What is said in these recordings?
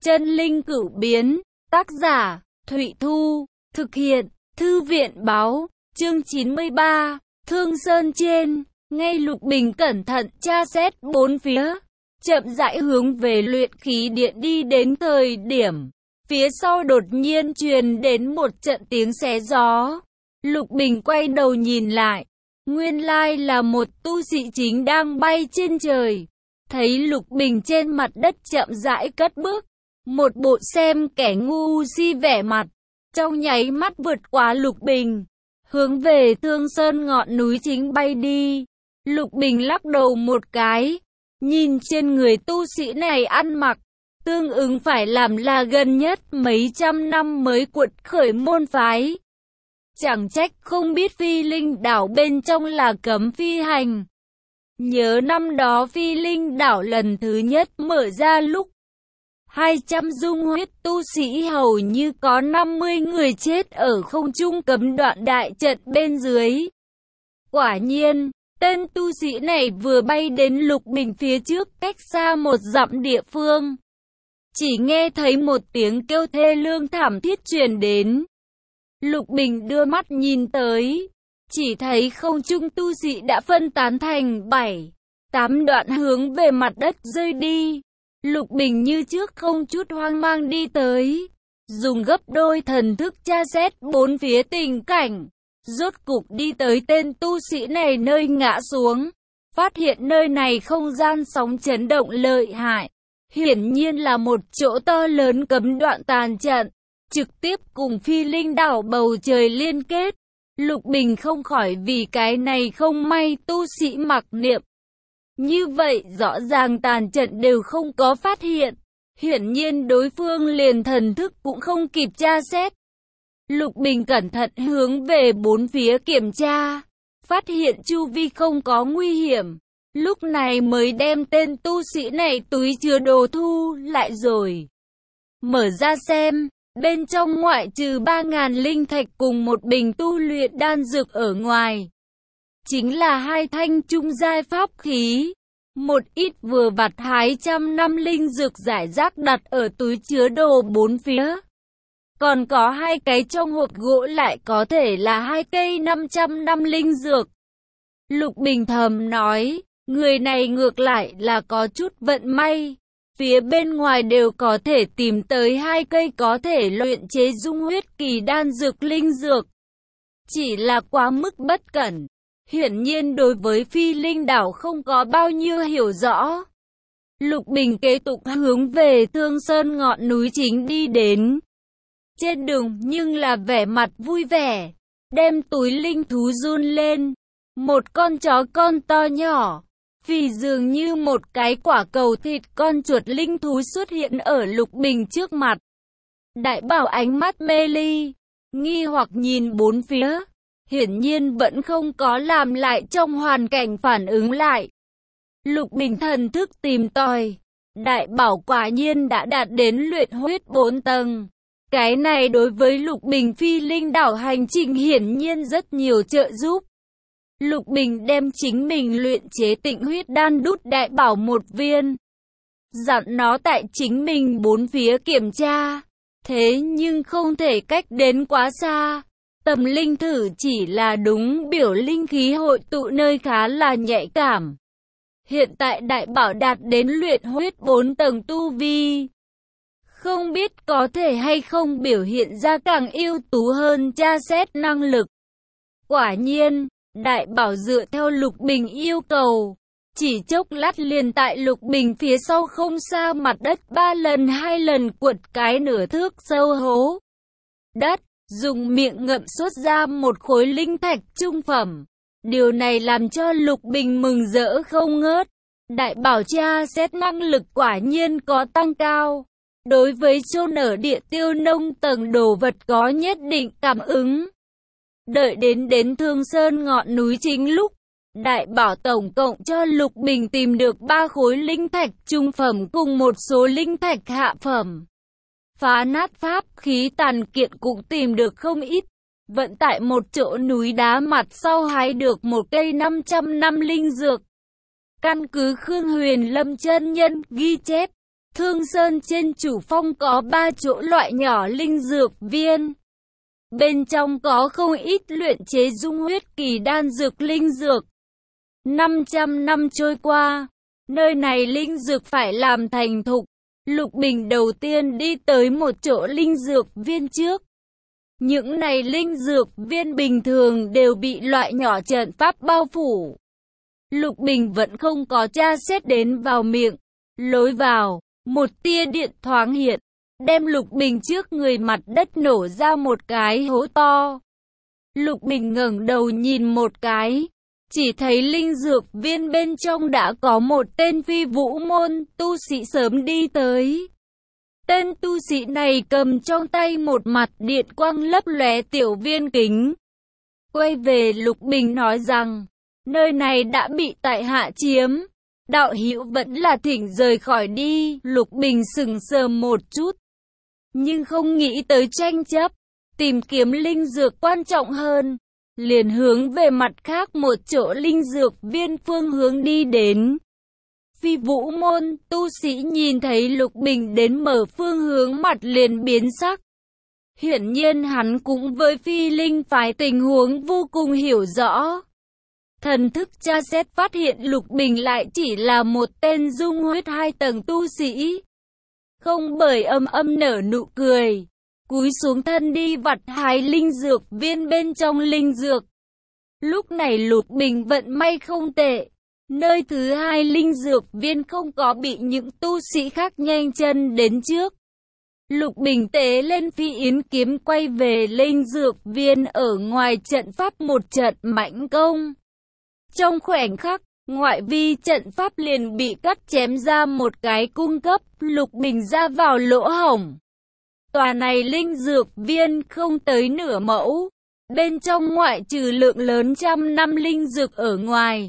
Chân linh cửu biến, tác giả, Thụy Thu, thực hiện, Thư viện báo, chương 93, Thương Sơn trên, ngay Lục Bình cẩn thận tra xét bốn phía, chậm rãi hướng về luyện khí điện đi đến thời điểm, phía sau đột nhiên truyền đến một trận tiếng xé gió. Lục Bình quay đầu nhìn lại, nguyên lai là một tu sĩ chính đang bay trên trời. Thấy Lục Bình trên mặt đất chậm rãi cất bước, một bộ xem kẻ ngu si vẻ mặt, trong nháy mắt vượt qua Lục Bình, hướng về Thương Sơn ngọn núi chính bay đi. Lục Bình lắc đầu một cái, nhìn trên người tu sĩ này ăn mặc, tương ứng phải làm là gần nhất mấy trăm năm mới cuột khởi môn phái. Chẳng trách không biết Phi Linh đảo bên trong là cấm phi hành. Nhớ năm đó Phi Linh đảo lần thứ nhất mở ra lúc 200 dung huyết tu sĩ hầu như có 50 người chết ở không trung cấm đoạn đại trận bên dưới. Quả nhiên, tên tu sĩ này vừa bay đến Lục Bình phía trước cách xa 1 dặm địa phương. Chỉ nghe thấy một tiếng kêu thê lương thảm thiết truyền đến. Lục Bình đưa mắt nhìn tới, chỉ thấy không trung tu sĩ đã phân tán thành 7-8 đoạn hướng về mặt đất rơi đi. Lục Bình như trước không chút hoang mang đi tới, dùng gấp đôi thần thức tra xét bốn phía tình cảnh. Rốt cục đi tới tên tu sĩ này nơi ngã xuống, phát hiện nơi này không gian sóng chấn động lợi hại. Hiển nhiên là một chỗ to lớn cấm đoạn tàn trận, trực tiếp cùng Phi Linh đảo bầu trời liên kết. Lục Bình không khỏi vì cái này không may tu sĩ mặc niệm. Như vậy rõ ràng tàn trận đều không có phát hiện, hiển nhiên đối phương liền thần thức cũng không kịp tra xét. Lục Bình cẩn thận hướng về bốn phía kiểm tra, phát hiện chu vi không có nguy hiểm, lúc này mới đem tên tu sĩ này túi chứa đồ thu lại rồi. Mở ra xem, bên trong ngoại trừ 3.000 linh thạch cùng một bình tu luyện đan dược ở ngoài, chính là 2 thanh trung giai pháp khí, một ít vừa vặt 200 năm linh dược rải rác đặt ở túi chứa đồ bốn phía. Còn có 2 cái trong hộp gỗ lại có thể là 2 cây 500 năm linh dược. Lục Bình thầm nói, người này ngược lại là có chút vận may. Phía bên ngoài đều có thể tìm tới 2 cây có thể luyện chế dung huyết kỳ đan dược linh dược. Chỉ là quá mức bất cẩn. Hiển nhiên đối với Phi Linh đảo không có bao nhiêu hiểu rõ. Lục Bình kế tục hướng về Thương Sơn ngọn núi chính đi đến. Trên đường nhưng là vẻ mặt vui vẻ, đem túi linh thú run lên. Một con chó con to nhỏ, vì dường như một cái quả cầu thịt con chuột linh thú xuất hiện ở Lục Bình trước mặt. Đại Bảo ánh mắt mê ly, nghi hoặc nhìn bốn phía, hiển nhiên vẫn không có làm lại trong hoàn cảnh phản ứng lại. Lục Bình thần thức tìm tòi, Đại Bảo quả nhiên đã đạt đến luyện huyết 4 tầng. Cái này đối với Lục Bình Phi Linh đảo hành trình hiển nhiên rất nhiều trợ giúp. Lục Bình đem chính mình luyện chế tịnh huyết đan đút Đại Bảo 1 viên. Dặn nó tại chính mình bốn phía kiểm tra. Thế nhưng không thể cách đến quá xa. Tầm linh thử chỉ là đúng biểu linh khí hội tụ nơi khá là nhạy cảm. Hiện tại Đại Bảo đạt đến luyện huyết 4 tầng tu vi. Không biết có thể hay không biểu hiện ra càng ưu tú hơn tra xét năng lực. Quả nhiên, Đại Bảo dựa theo Lục Bình yêu cầu, chỉ chốc lát liền tại Lục Bình phía sau không xa mặt đất 2 lần quật cái nửa thước sâu hố đất, dùng miệng ngậm xuất ra một khối linh thạch trung phẩm. Điều này làm cho Lục Bình mừng rỡ không ngớt. Đại Bảo tra xét năng lực quả nhiên có tăng cao. Đối với chôn ở địa tiêu nông tầng đồ vật có nhất định cảm ứng. Đợi đến Thương Sơn ngọn núi chính lúc, Đại Bảo tổng cộng cho Lục Bình tìm được 3 khối linh thạch trung phẩm cùng một số linh thạch hạ phẩm. Phá nát pháp khí tàn kiện cũng tìm được không ít. Vận tại một chỗ núi đá mặt sau hái được một cây 500 năm linh dược. Căn cứ Khương Huyền Lâm chân nhân ghi chép, Thương Sơn trên chủ phong có 3 chỗ loại nhỏ linh dược viên. Bên trong có không ít luyện chế dung huyết kỳ đan dược linh dược. 500 năm trôi qua, nơi này linh dược phải làm thành thục. Lục Bình đầu tiên đi tới một chỗ linh dược viên trước. Những này linh dược viên bình thường đều bị loại nhỏ trận pháp bao phủ. Lục Bình vẫn không có tra xét đến vào miệng. Lối vào, một tia điện thoáng hiện, đem Lục Bình trước người mặt đất nổ ra một cái hố to. Lục Bình ngẩng đầu nhìn một cái, chỉ thấy linh dược viên bên trong đã có một tên Phi Vũ môn tu sĩ sớm đi tới. Tên tu sĩ này cầm trong tay một mặt điện quang lấp lóe tiểu viên kính. Quay về Lục Bình nói rằng, nơi này đã bị tại hạ chiếm. Đạo hữu vẫn là thỉnh rời khỏi đi. Lục Bình sững sờ một chút, nhưng không nghĩ tới tranh chấp, tìm kiếm linh dược quan trọng hơn. Liền hướng về mặt khác một chỗ linh dược viên phương hướng đi đến. Phi Vũ môn tu sĩ nhìn thấy Lục Bình đến mở phương hướng mặt liền biến sắc. Hiển nhiên hắn cũng với Phi Linh phái tình huống vô cùng hiểu rõ. Thần thức tra xét phát hiện Lục Bình lại chỉ là một tên dung huyết 2 tầng tu sĩ. Không bởi âm nở nụ cười, cúi xuống thân đi vặt hái linh dược viên bên trong linh dược. Lúc này Lục Bình vận may không tệ. Nơi thứ 2 linh dược viên không có bị những tu sĩ khác nhanh chân đến trước. Lục Bình tế lên Phi Yến kiếm quay về linh dược viên ở ngoài trận pháp một trận mãnh công. Trong khoảnh khắc, ngoại vi trận pháp liền bị cắt chém ra một cái cung cấp, Lục Bình ra vào lỗ hổng. Tòa này linh dược viên không tới nửa mẫu. Bên trong ngoại trừ lượng lớn trăm năm linh dược ở ngoài.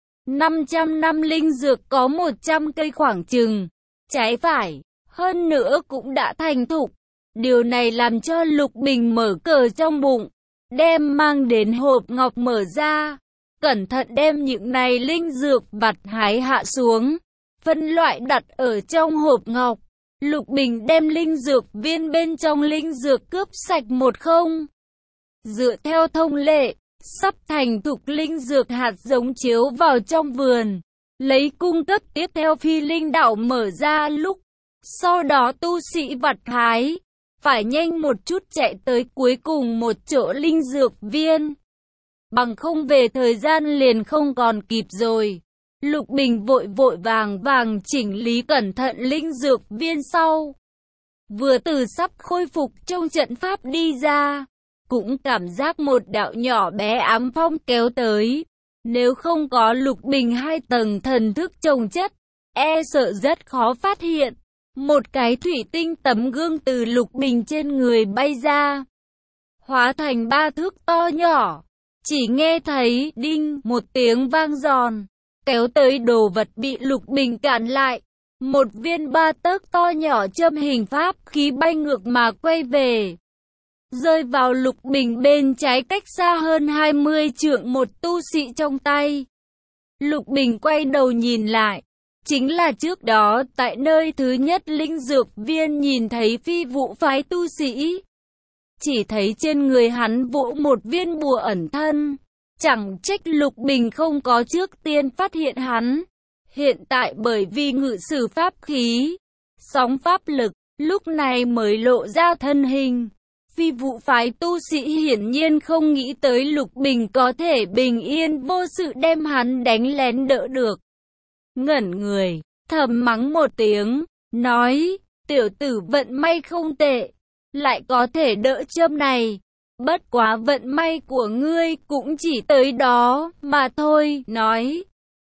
500 năm linh dược có 100 cây khoảng chừng, trái phải, hơn nữa cũng đã thành thục. Điều này làm cho Lục Bình mở cờ trong bụng, đem mang đến hộp ngọc mở ra, cẩn thận đem những này linh dược vặt hái hạ xuống, phân loại đặt ở trong hộp ngọc. Lục Bình đem linh dược viên bên trong linh dược cướp sạch một không. Dựa theo thông lệ, sắp thành thục linh dược hạt giống chiếu vào trong vườn, lấy cung cấp tiếp theo phi linh đạo mở ra lúc. Sau đó tu sĩ vặt hái, phải nhanh một chút chạy tới cuối cùng một chỗ linh dược viên. Bằng không về thời gian liền không còn kịp rồi. Lục Bình vội vàng chỉnh lý cẩn thận linh dược viên sau. Vừa từ sắp khôi phục trong trận pháp đi ra, cũng cảm giác một đạo nhỏ bé ám phong kéo tới. Nếu không có Lục Bình 2 tầng thần thức chồng chất, e sợ rất khó phát hiện. Một cái thủy tinh tấm gương từ Lục Bình trên người bay ra, hóa thành 3 thước to nhỏ. Chỉ nghe thấy đinh một tiếng vang giòn, kéo tới đồ vật bị Lục Bình cản lại. Một viên 3 tấc to nhỏ châm hình pháp khí bay ngược mà quay về, rơi vào Lục Bình bên trái cách xa hơn 20 trượng một tu sĩ trong tay. Lục Bình quay đầu nhìn lại, chính là trước đó tại nơi thứ nhất linh dược viên nhìn thấy Phi Vũ phái tu sĩ. Chỉ thấy trên người hắn vỗ một viên bùa ẩn thân, chẳng trách Lục Bình không có trước tiên phát hiện hắn. Hiện tại bởi vì ngự sử pháp khí, sóng pháp lực, lúc này mới lộ ra thân hình. Phi Vũ phái tu sĩ hiển nhiên không nghĩ tới Lục Bình có thể bình yên vô sự đem hắn đánh lén đỡ được. Ngẩn người, thầm mắng một tiếng, nói, tiểu tử vận may không tệ, lại có thể đỡ châm này. Bất quá vận may của ngươi cũng chỉ tới đó mà thôi, nói.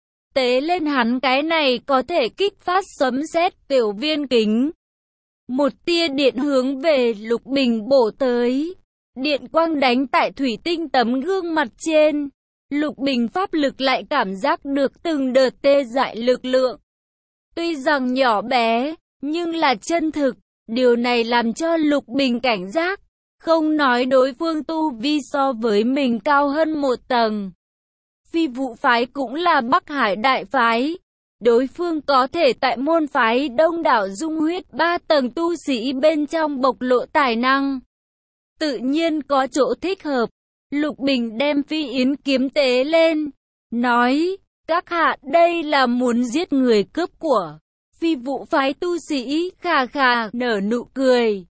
Tế lên hắn cái này có thể kích phát sấm sét tiểu viên kính. Một tia điện hướng về Lục Bình bổ tới. Điện quang đánh tại thủy tinh tấm gương mặt trên. Lục Bình pháp lực lại cảm giác được từng đợt tê dại lực lượng. Tuy rằng nhỏ bé, nhưng là chân thực. Điều này làm cho Lục Bình cảnh giác. Không nói đối phương tu vi so với mình cao hơn một tầng. Phi Vũ phái cũng là Bắc Hải đại phái. đối phương có thể tại môn phái đông đảo dung huyết 3 tầng tu sĩ bên trong bộc lộ tài năng. Tự nhiên có chỗ thích hợp. Lục Bình đem Phi Yến kiếm tế lên, nói, các hạ đây là muốn giết người cướp của. Phi Vũ phái tu sĩ khà khà nở nụ cười,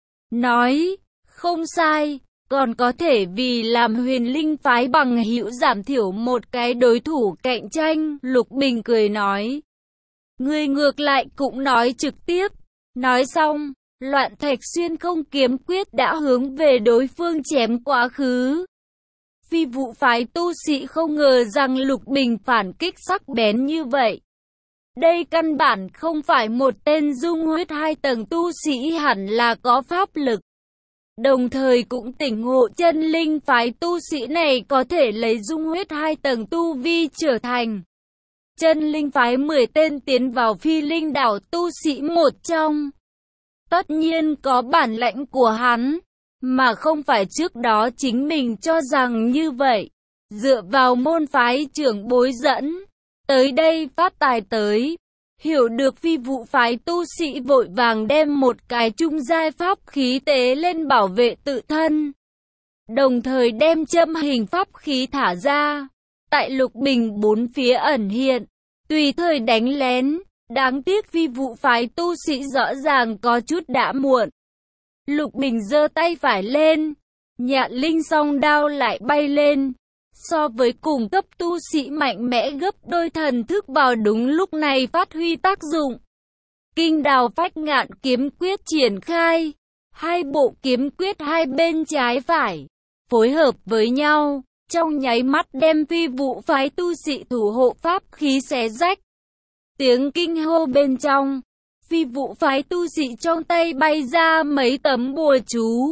nói, không sai, còn có thể vì làm Huyền Linh phái bằng hữu giảm thiểu một cái đối thủ cạnh tranh. Lục Bình cười nói, người ngược lại cũng nói trực tiếp. Nói xong, Loạn Thạch Xuyên không kiếm quyết đã hướng về đối phương chém quá khứ. Phi Vũ phái tu sĩ không ngờ rằng Lục Bình phản kích sắc bén như vậy. Đây căn bản không phải một tên dung huyết 2 tầng tu sĩ, hẳn là có pháp lực. Đồng thời cũng tỉnh ngộ chân linh phái tu sĩ này có thể lấy dung huyết 2 tầng tu vi trở thành chân linh phái 10 tên tiến vào Phi Linh đảo tu sĩ một trong. Tất nhiên có bản lãnh của hắn, mà không phải trước đó chính mình cho rằng như vậy. Dựa vào môn phái trưởng bối dẫn, tới đây phát tài tới. Hiểu được Phi Vũ phái tu sĩ vội vàng đem một cái trung giai pháp khí tế lên bảo vệ tự thân. Đồng thời đem châm hình pháp khí thả ra. Tại Lục Bình bốn phía ẩn hiện, tùy thời đánh lén. Đáng tiếc Phi Vũ phái tu sĩ rõ ràng có chút đã muộn. Lục Bình giơ tay phải lên, Nhạn Linh song đao lại bay lên. So với cùng cấp tu sĩ mạnh mẽ gấp đôi, thần thức vào đúng lúc này phát huy tác dụng. Kinh Đào Phách Ngạn kiếm quyết triển khai, hai bộ kiếm quyết hai bên trái phải phối hợp với nhau, trong nháy mắt đem Phi Vũ phái tu sĩ thủ hộ pháp khí xé rách. Tiếng kinh hô bên trong, Phi Vũ phái tu sĩ trong tay bay ra mấy tấm bùa chú,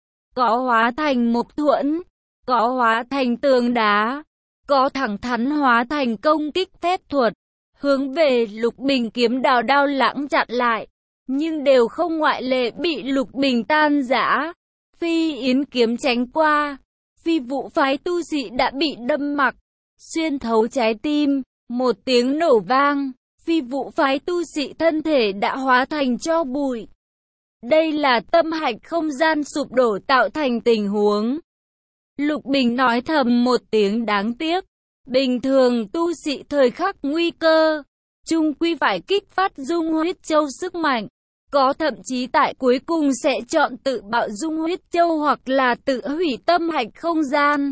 có hóa thành mộc thuẫn, có hóa thành tường đá, có thẳng thắn hóa thành công kích phép thuật, hướng về Lục Bình kiếm đào đao lãng chặn lại, nhưng đều không ngoại lệ bị Lục Bình tan rã. Phi Yến kiếm tránh qua, Phi Vũ phái tu sĩ đã bị đâm mặc, xuyên thấu trái tim, một tiếng nổ vang, Phi Vũ phái tu sĩ thân thể đã hóa thành tro bụi. Đây là tâm hạch không gian sụp đổ tạo thành tình huống. Lục Bình nói thầm một tiếng đáng tiếc. Bình thường tu sĩ thời khắc nguy cơ, chung quy phải kích phát dung huyết châu sức mạnh. Có thậm chí tại cuối cùng sẽ chọn tự bạo dung huyết châu hoặc là tự hủy tâm hạch không gian,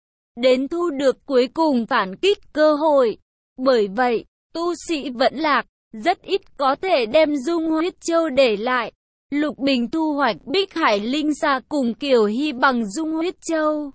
đến thu được cuối cùng phản kích cơ hội. Bởi vậy, tu sĩ vẫn lạc, rất ít có thể đem dung huyết châu để lại. Lục Bình thu hoạch Bích Hải Linh Xà cùng Kiều Hy bằng dung huyết châu,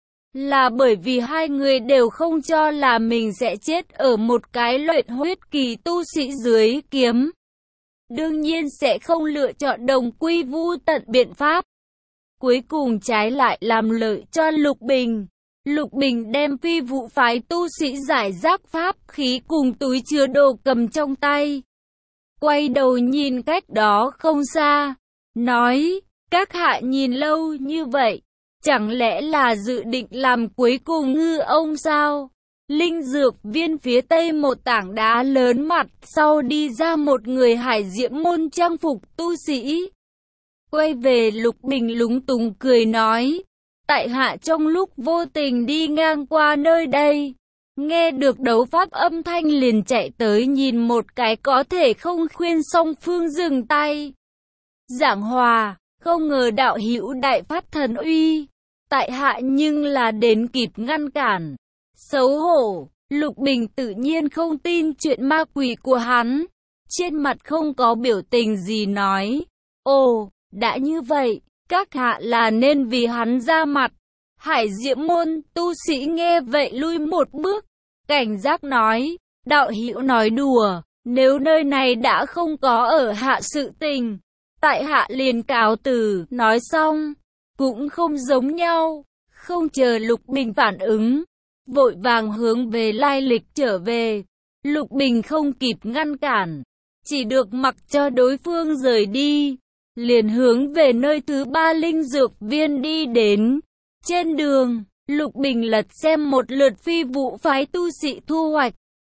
là bởi vì hai người đều không cho là mình sẽ chết ở một cái luyện huyết kỳ tu sĩ dưới kiếm. Đương nhiên sẽ không lựa chọn đồng quy vu tận biện pháp. Cuối cùng trái lại làm lợi cho Lục Bình. Lục Bình đem Phi Vũ phái tu sĩ giải rác pháp khí cùng túi chứa đồ cầm trong tay. Quay đầu nhìn cách đó không xa, nói, các hạ nhìn lâu như vậy, chẳng lẽ là dự định làm cuối cùng ngư ông sao? Linh dược viên phía tây một tảng đá lớn mặt sau đi ra một người Hải Diễm môn trang phục tu sĩ. Quay về Lục Bình lúng túng cười nói, tại hạ trong lúc vô tình đi ngang qua nơi đây, nghe được đấu pháp âm thanh liền chạy tới nhìn một cái, có thể không khuyên song phương dừng tay giảng hòa, không ngờ đạo hữu đại phát thần uy, tại hạ nhưng là đến kịp ngăn cản. Xấu hổ, Lục Bình tự nhiên không tin chuyện ma quỷ của hắn, trên mặt không có biểu tình gì nói, ồ, đã như vậy, các hạ là nên vì hắn ra mặt. Hải Diễm môn tu sĩ nghe vậy lui một bước, cảnh giác nói, đạo hữu nói đùa, nếu nơi này đã không có ở hạ sự tình, tại hạ liền cáo từ. Nói xong, cũng không giống nhau, không chờ Lục Bình phản ứng, vội vàng hướng về lai lịch trở về. Lục Bình không kịp ngăn cản, chỉ được mặc cho đối phương rời đi, liền hướng về nơi thứ 3 linh dược viên đi đến. Trên đường, Lục Bình lật xem một lượt Phi Vũ phái tu sĩ thu hoạch.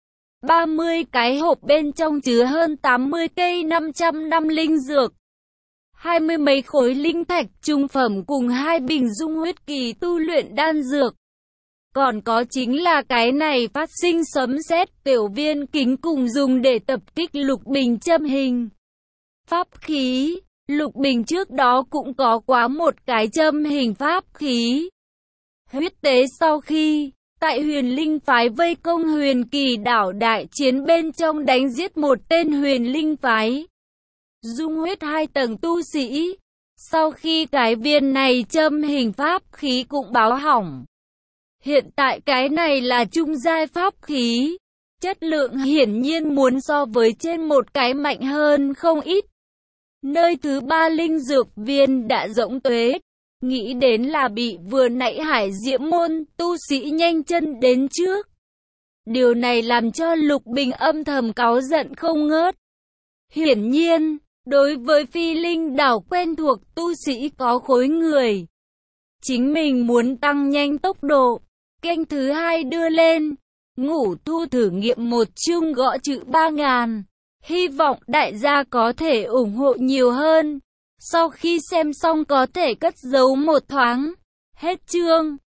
30 cái hộp bên trong chứa hơn 80 cây 500 năm linh dược, 20 mấy khối linh thạch trung phẩm cùng 2 bình dung huyết kỳ tu luyện đan dược. Còn có chính là cái này phát sinh sấm sét tiểu viên kính cùng dùng để tập kích Lục Bình châm hình pháp khí. Lục Bình trước đó cũng có quá một cái châm hình pháp khí. Huyết tế sau khi tại Huyền Linh phái vây công Huyền Kỳ đảo đại chiến bên trong đánh giết một tên Huyền Linh phái dung huyết 2 tầng tu sĩ. Sau khi cái viên này châm hình pháp khí cũng báo hỏng. Hiện tại cái này là trung giai pháp khí, chất lượng hiển nhiên muốn so với trên một cái mạnh hơn không ít. Nơi thứ 3 linh dược viên đã rỗng tuế, nghĩ đến là bị vừa nãy Hải Diễm môn tu sĩ nhanh chân đến trước. Điều này làm cho Lục Bình âm thầm cáu giận không ngớt. Hiển nhiên, đối với Phi Linh đảo quen thuộc tu sĩ có khối người, chính mình muốn tăng nhanh tốc độ. Kênh thứ 2 đưa lên, Ngũ Thu thử nghiệm một chương gõ chữ 3.000. Hy vọng đại gia có thể ủng hộ nhiều hơn. Sau khi xem xong có thể cất giấu một thoáng. Hết chương.